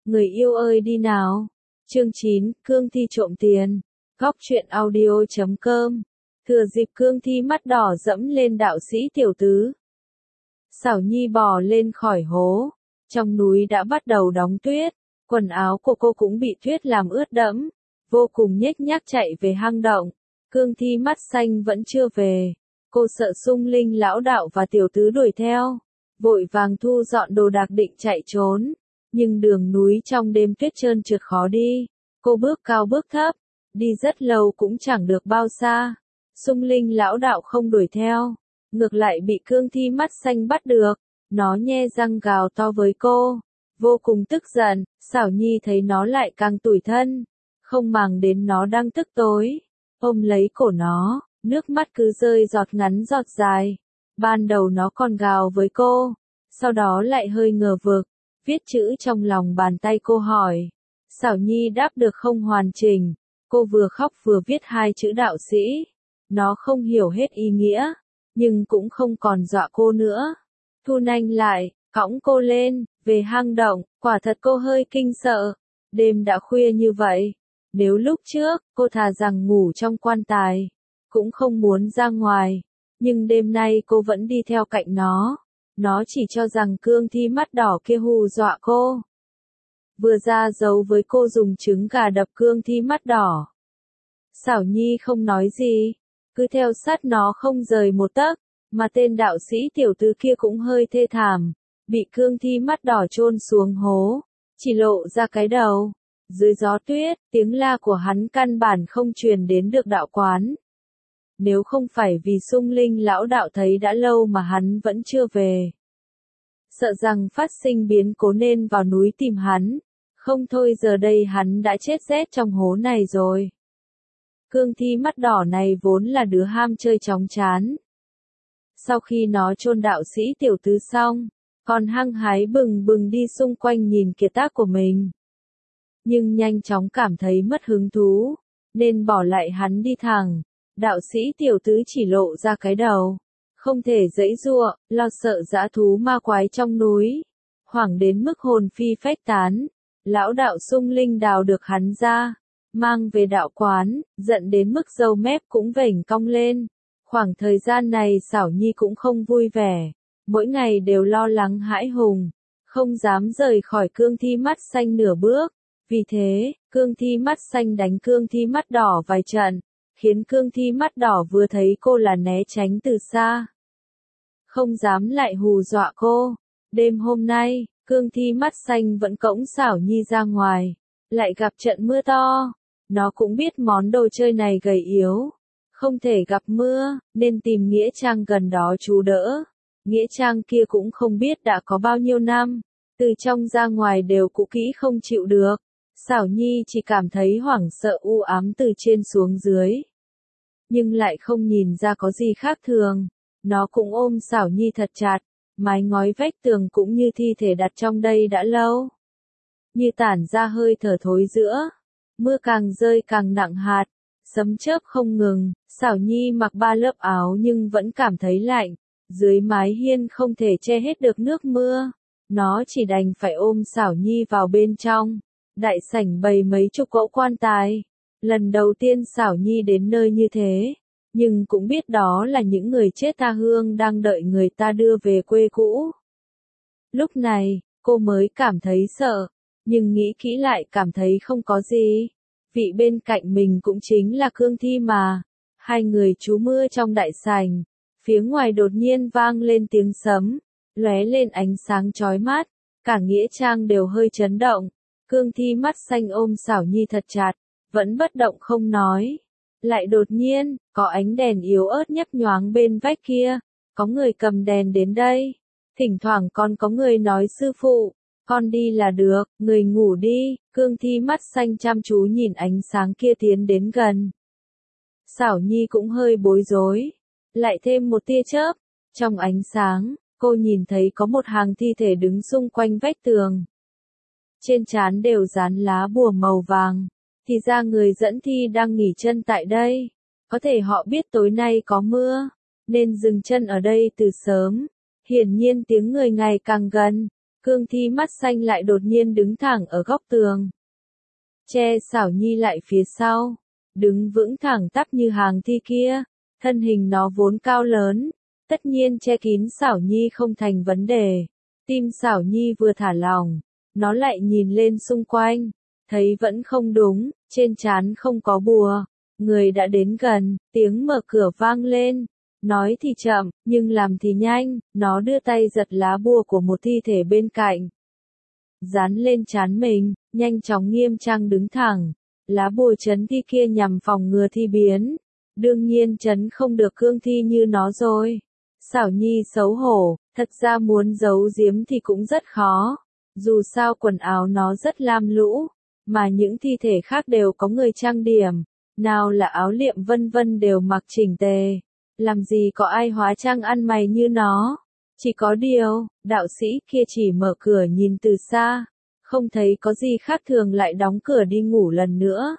Người yêu ơi đi nào. Chương 9, Cương Thi trộm tiền. Góc truyện audio.com. Thừa dịp Cương Thi mắt đỏ dẫm lên đạo sĩ tiểu tứ. Xảo Nhi bò lên khỏi hố. Trong núi đã bắt đầu đóng tuyết. Quần áo của cô cũng bị tuyết làm ướt đẫm. Vô cùng nhếch nhác chạy về hang động. Cương Thi mắt xanh vẫn chưa về. Cô sợ Xung Linh lão đạo và tiểu tứ đuổi theo. Vội vàng thu dọn đồ đạc định chạy trốn. Nhưng đường núi trong đêm tuyết trơn trượt khó đi. Cô bước cao bước thấp. Đi rất lâu cũng chẳng được bao xa. Xung Linh lão đạo không đuổi theo. Ngược lại bị Cương Thi mắt xanh bắt được. Nó nhe răng gào to với cô. Vô cùng tức giận. Xảo Nhi thấy nó lại càng tủi thân. Không màng đến nó đang tức tối. Ôm lấy cổ nó. Nước mắt cứ rơi giọt ngắn giọt dài. Ban đầu nó còn gào với cô. Sau đó lại hơi ngờ vực. Viết chữ trong lòng bàn tay cô hỏi. Xảo Nhi đáp được không hoàn chỉnh. Cô vừa khóc vừa viết hai chữ đạo sĩ. Nó không hiểu hết ý nghĩa. Nhưng cũng không còn dọa cô nữa. Thu nanh lại, cõng cô lên, về hang động. Quả thật cô hơi kinh sợ. Đêm đã khuya như vậy. Nếu lúc trước, cô thà rằng ngủ trong quan tài. Cũng không muốn ra ngoài. Nhưng đêm nay cô vẫn đi theo cạnh nó. Nó chỉ cho rằng Cương Thi mắt đỏ kia hù dọa cô. Vừa ra giấu với cô dùng trứng gà đập Cương Thi mắt đỏ. Xảo Nhi không nói gì. Cứ theo sát nó không rời một tấc. Mà tên đạo sĩ tiểu tứ kia cũng hơi thê thảm. Bị Cương Thi mắt đỏ chôn xuống hố. Chỉ lộ ra cái đầu. Dưới gió tuyết, tiếng la của hắn căn bản không truyền đến được đạo quán. Nếu không phải vì Xung Linh lão đạo thấy đã lâu mà hắn vẫn chưa về. Sợ rằng phát sinh biến cố nên vào núi tìm hắn. Không thôi giờ đây hắn đã chết rét trong hố này rồi. Cương Thi mắt đỏ này vốn là đứa ham chơi chóng chán. Sau khi nó chôn đạo sĩ tiểu tứ xong, còn hăng hái bừng bừng đi xung quanh nhìn kiệt tác của mình. Nhưng nhanh chóng cảm thấy mất hứng thú, nên bỏ lại hắn đi thẳng. Đạo sĩ tiểu tứ chỉ lộ ra cái đầu. Không thể giãy giụa, lo sợ dã thú ma quái trong núi. Hoảng đến mức hồn phi phách tán. Lão đạo Xung Linh đào được hắn ra. Mang về đạo quán, giận đến mức râu mép cũng vểnh cong lên. Khoảng thời gian này Xảo Nhi cũng không vui vẻ. Mỗi ngày đều lo lắng hãi hùng. Không dám rời khỏi Cương Thi mắt xanh nửa bước. Vì thế, Cương Thi mắt xanh đánh Cương Thi mắt đỏ vài trận. Khiến Cương Thi mắt đỏ vừa thấy cô là né tránh từ xa. Không dám lại hù dọa cô. Đêm hôm nay, Cương Thi mắt xanh vẫn cõng Xảo Nhi ra ngoài. Lại gặp trận mưa to. Nó cũng biết món đồ chơi này gầy yếu. Không thể gặp mưa, nên tìm Nghĩa Trang gần đó trú đỡ. Nghĩa Trang kia cũng không biết đã có bao nhiêu năm. Từ trong ra ngoài đều cũ kỹ không chịu được. Xảo Nhi chỉ cảm thấy hoảng sợ u ám từ trên xuống dưới. Nhưng lại không nhìn ra có gì khác thường. Nó cũng ôm Xảo Nhi thật chặt. Mái ngói vách tường cũng như thi thể đặt trong đây đã lâu. Như tản ra hơi thở thối giữa. Mưa càng rơi càng nặng hạt. Sấm chớp không ngừng. Xảo Nhi mặc 3 lớp áo nhưng vẫn cảm thấy lạnh. Dưới mái hiên không thể che hết được nước mưa. Nó chỉ đành phải ôm Xảo Nhi vào bên trong. Đại sảnh bày mấy chục cỗ quan tài. Lần đầu tiên Xảo Nhi đến nơi như thế. Nhưng cũng biết đó là những người chết tha hương đang đợi người ta đưa về quê cũ. Lúc này, cô mới cảm thấy sợ. Nhưng nghĩ kỹ lại cảm thấy không có gì. Vị bên cạnh mình cũng chính là Cương Thi mà. Hai người trú mưa trong đại sảnh. Phía ngoài đột nhiên vang lên tiếng sấm. Lóe lên ánh sáng chói mắt. Cả Nghĩa Trang đều hơi chấn động. Cương Thi mắt xanh ôm Xảo Nhi thật chặt. Vẫn bất động không nói. Lại đột nhiên, có ánh đèn yếu ớt nhấp nhoáng bên vách kia. Có người cầm đèn đến đây. Thỉnh thoảng còn có người nói sư phụ. Con đi là được, người ngủ đi. Cương Thi mắt xanh chăm chú nhìn ánh sáng kia tiến đến gần. Xảo Nhi cũng hơi bối rối. Lại thêm một tia chớp. Trong ánh sáng, cô nhìn thấy có một hàng thi thể đứng xung quanh vách tường. Trên trán đều dán lá bùa màu vàng. Thì ra người dẫn thi đang nghỉ chân tại đây. Có thể họ biết tối nay có mưa. Nên dừng chân ở đây từ sớm. Hiển nhiên tiếng người ngày càng gần. Cương Thi mắt xanh lại đột nhiên đứng thẳng ở góc tường. Che Xảo Nhi lại phía sau, đứng vững thẳng tắp như hàng thi kia, thân hình nó vốn cao lớn, tất nhiên che kín Xảo Nhi không thành vấn đề. Tim Xảo Nhi vừa thả lỏng, nó lại nhìn lên xung quanh, thấy vẫn không đúng, trên trán không có bùa. Người đã đến gần, tiếng mở cửa vang lên. Nói thì chậm, nhưng làm thì nhanh, nó đưa tay giật lá bùa của một thi thể bên cạnh. Dán lên trán mình, nhanh chóng nghiêm trang đứng thẳng. Lá bùa trấn thi kia nhằm phòng ngừa thi biến. Đương nhiên trấn không được cương thi như nó rồi. Xảo Nhi xấu hổ, thật ra muốn giấu giếm thì cũng rất khó. Dù sao quần áo nó rất lam lũ, mà những thi thể khác đều có người trang điểm. Nào là áo liệm vân vân đều mặc chỉnh tề. Làm gì có ai hóa trang ăn mày như nó. Chỉ có điều, đạo sĩ kia chỉ mở cửa nhìn từ xa, không thấy có gì khác thường lại đóng cửa đi ngủ lần nữa.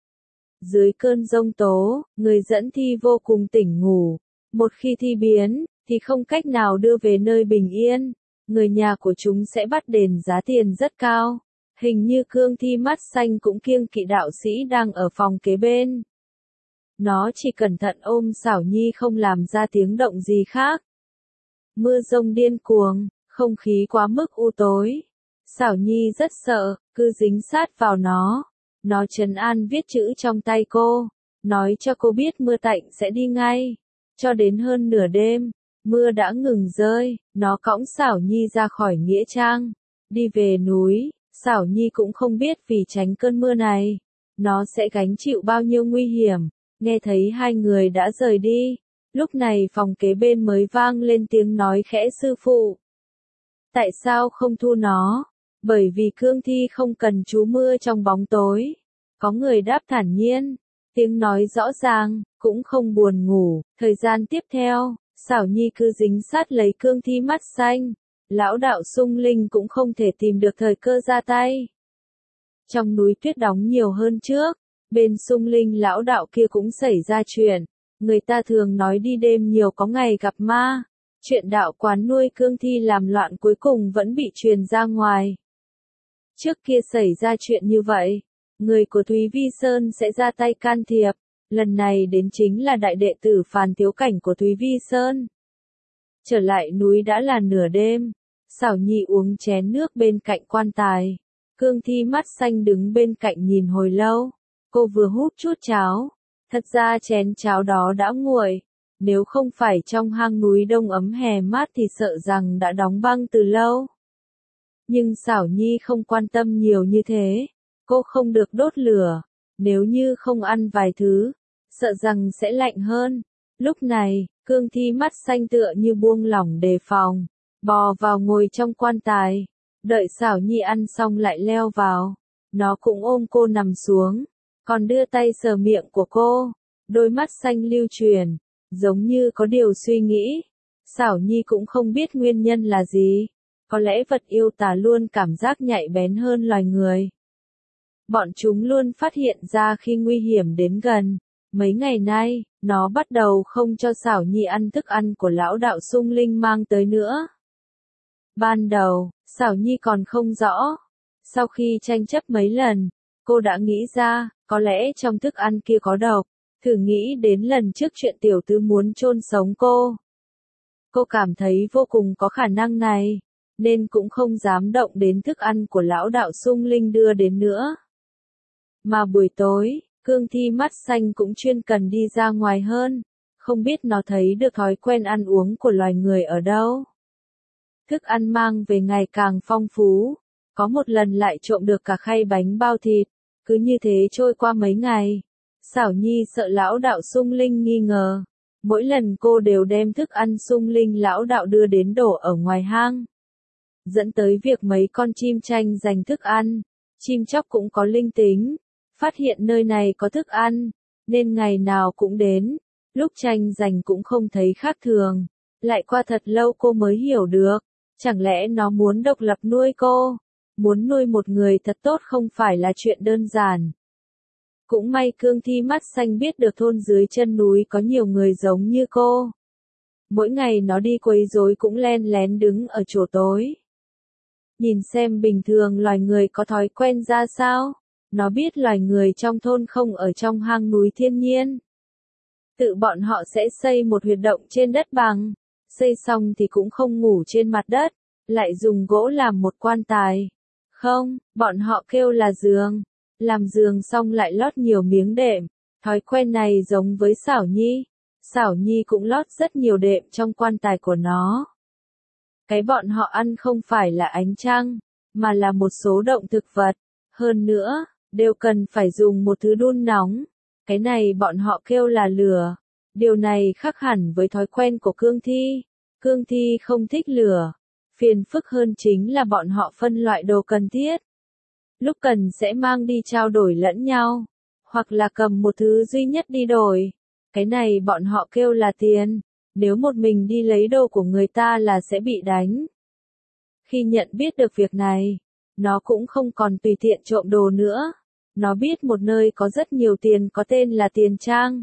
Dưới cơn giông tố, người dẫn thi vô cùng tỉnh ngủ. Một khi thi biến, thì không cách nào đưa về nơi bình yên. Người nhà của chúng sẽ bắt đền giá tiền rất cao. Hình như Cương Thi mắt xanh cũng kiêng kỵ đạo sĩ đang ở phòng kế bên. Nó chỉ cẩn thận ôm Xảo Nhi không làm ra tiếng động gì khác. Mưa rông điên cuồng, không khí quá mức u tối. Xảo Nhi rất sợ, cứ dính sát vào nó. Nó trấn an viết chữ trong tay cô, nói cho cô biết mưa tạnh sẽ đi ngay. Cho đến hơn nửa đêm, mưa đã ngừng rơi, nó cõng Xảo Nhi ra khỏi nghĩa trang, đi về núi. Xảo Nhi cũng không biết vì tránh cơn mưa này, nó sẽ gánh chịu bao nhiêu nguy hiểm. Nghe thấy hai người đã rời đi, lúc này phòng kế bên mới vang lên tiếng nói khẽ sư phụ. Tại sao không thu nó? Bởi vì cương thi không cần trú mưa trong bóng tối. Có người đáp thản nhiên, tiếng nói rõ ràng, cũng không buồn ngủ. Thời gian tiếp theo, Xảo Nhi cứ dính sát lấy cương thi mắt xanh. Lão đạo Sung Linh cũng không thể tìm được thời cơ ra tay. Trong núi tuyết đóng nhiều hơn trước, bên Sung Linh lão đạo kia cũng xảy ra chuyện. Người ta thường nói đi đêm nhiều có ngày gặp ma. Chuyện đạo quán nuôi cương thi làm loạn cuối cùng vẫn bị truyền ra ngoài. Trước kia xảy ra chuyện như vậy, người của Thúy Vi Sơn sẽ ra tay can thiệp. Lần này đến chính là đại đệ tử Phàn Thiếu Cảnh của Thúy Vi Sơn. Trở lại núi đã là nửa đêm. Xảo Nhi uống chén nước bên cạnh quan tài. Cương Thi mắt xanh đứng bên cạnh nhìn hồi lâu. Cô vừa hút chút cháo. Thật ra chén cháo đó đã nguội. Nếu không phải trong hang núi đông ấm hè mát thì sợ rằng đã đóng băng từ lâu. Nhưng Xảo Nhi không quan tâm nhiều như thế. Cô không được đốt lửa. Nếu như không ăn vài thứ, sợ rằng sẽ lạnh hơn. Lúc này, Cương Thi mắt xanh tựa như buông lỏng đề phòng. Bò vào ngồi trong quan tài. Đợi Xảo Nhi ăn xong lại leo vào. Nó cũng ôm cô nằm xuống. Còn đưa tay sờ miệng của cô. Đôi mắt xanh lưu truyền. Giống như có điều suy nghĩ. Xảo Nhi cũng không biết nguyên nhân là gì. Có lẽ vật yêu tà luôn cảm giác nhạy bén hơn loài người. Bọn chúng luôn phát hiện ra khi nguy hiểm đến gần. Mấy ngày nay, nó bắt đầu không cho Xảo Nhi ăn thức ăn của lão đạo Sung Linh mang tới nữa. Ban đầu, Xảo Nhi còn không rõ. Sau khi tranh chấp mấy lần, cô đã nghĩ ra, có lẽ trong thức ăn kia có độc. Thử nghĩ đến lần trước chuyện tiểu tứ muốn chôn sống cô. Cô cảm thấy vô cùng có khả năng này, nên cũng không dám động đến thức ăn của lão đạo Sung Linh đưa đến nữa. Mà buổi tối, Cương Thi mắt xanh cũng chuyên cần đi ra ngoài hơn, không biết nó thấy được thói quen ăn uống của loài người ở đâu. Thức ăn mang về ngày càng phong phú, có một lần lại trộm được cả khay bánh bao thịt, cứ như thế trôi qua mấy ngày. Xảo Nhi sợ lão đạo Sung Linh nghi ngờ, mỗi lần cô đều đem thức ăn Sung Linh lão đạo đưa đến đổ ở ngoài hang. Dẫn tới việc mấy con chim tranh giành thức ăn, chim chóc cũng có linh tính, phát hiện nơi này có thức ăn, nên ngày nào cũng đến, lúc tranh giành cũng không thấy khác thường. Lại qua thật lâu cô mới hiểu được, chẳng lẽ nó muốn độc lập nuôi cô, muốn nuôi một người thật tốt không phải là chuyện đơn giản. Cũng may Cương Thi mắt xanh biết được thôn dưới chân núi có nhiều người giống như cô. Mỗi ngày nó đi quấy rối cũng len lén đứng ở chỗ tối. Nhìn xem bình thường loài người có thói quen ra sao. Nó biết loài người trong thôn không ở trong hang núi thiên nhiên. Tự bọn họ sẽ xây một huyệt động trên đất bằng. Xây xong thì cũng không ngủ trên mặt đất, lại dùng gỗ làm một quan tài. Không, bọn họ kêu là giường. Làm giường xong lại lót nhiều miếng đệm. Thói quen này giống với Xảo Nhi. Xảo Nhi cũng lót rất nhiều đệm trong quan tài của nó. Cái bọn họ ăn không phải là ánh trăng, mà là một số động thực vật. Hơn nữa, đều cần phải dùng một thứ đun nóng. Cái này bọn họ kêu là lửa. Điều này khác hẳn với thói quen của Cương Thi. Cương Thi không thích lửa. Phiền phức hơn chính là bọn họ phân loại đồ cần thiết. Lúc cần sẽ mang đi trao đổi lẫn nhau. Hoặc là cầm một thứ duy nhất đi đổi. Cái này bọn họ kêu là tiền. Nếu một mình đi lấy đồ của người ta là sẽ bị đánh. Khi nhận biết được việc này, nó cũng không còn tùy tiện trộm đồ nữa. Nó biết một nơi có rất nhiều tiền có tên là tiền trang.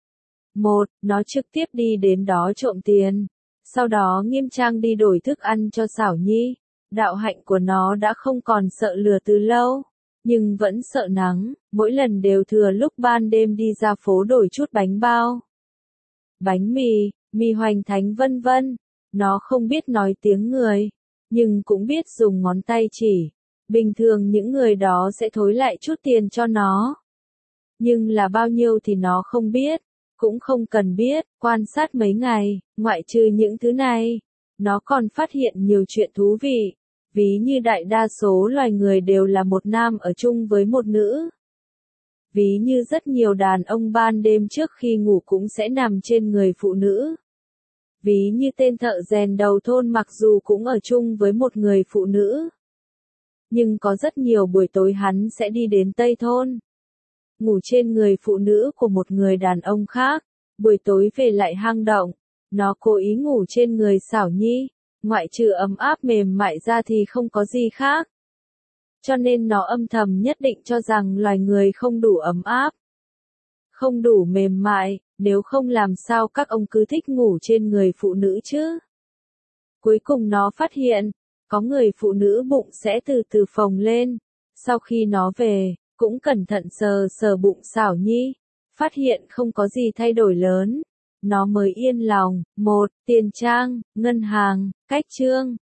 Nó trực tiếp đi đến đó trộm tiền. Sau đó nghiêm trang đi đổi thức ăn cho Xảo Nhi. Đạo hạnh của nó đã không còn sợ lửa từ lâu, nhưng vẫn sợ nắng, mỗi lần đều thừa lúc ban đêm đi ra phố đổi chút bánh bao. Bánh mì, mì hoành thánh vân vân. Nó không biết nói tiếng người, nhưng cũng biết dùng ngón tay chỉ. Bình thường những người đó sẽ thối lại chút tiền cho nó. Nhưng là bao nhiêu thì nó không biết, cũng không cần biết, quan sát mấy ngày, ngoại trừ những thứ này. Nó còn phát hiện nhiều chuyện thú vị. Ví như đại đa số loài người đều là một nam ở chung với một nữ. Ví như rất nhiều đàn ông ban đêm trước khi ngủ cũng sẽ nằm trên người phụ nữ. Ví như tên thợ rèn đầu thôn mặc dù cũng ở chung với một người phụ nữ. Nhưng có rất nhiều buổi tối hắn sẽ đi đến Tây thôn. Ngủ trên người phụ nữ của một người đàn ông khác. Buổi tối về lại hang động. Nó cố ý ngủ trên người Xảo Nhi. Ngoại trừ ấm áp mềm mại ra thì không có gì khác. Cho nên nó âm thầm nhất định cho rằng loài người không đủ ấm áp. Không đủ mềm mại, nếu không làm sao các ông cứ thích ngủ trên người phụ nữ chứ. Cuối cùng nó phát hiện, có người phụ nữ bụng sẽ từ từ phồng lên. Sau khi nó về, cũng cẩn thận sờ sờ bụng Xảo Nhi. Phát hiện không có gì thay đổi lớn. Nó mới yên lòng. Tiền trang, ngân hàng, cách trương.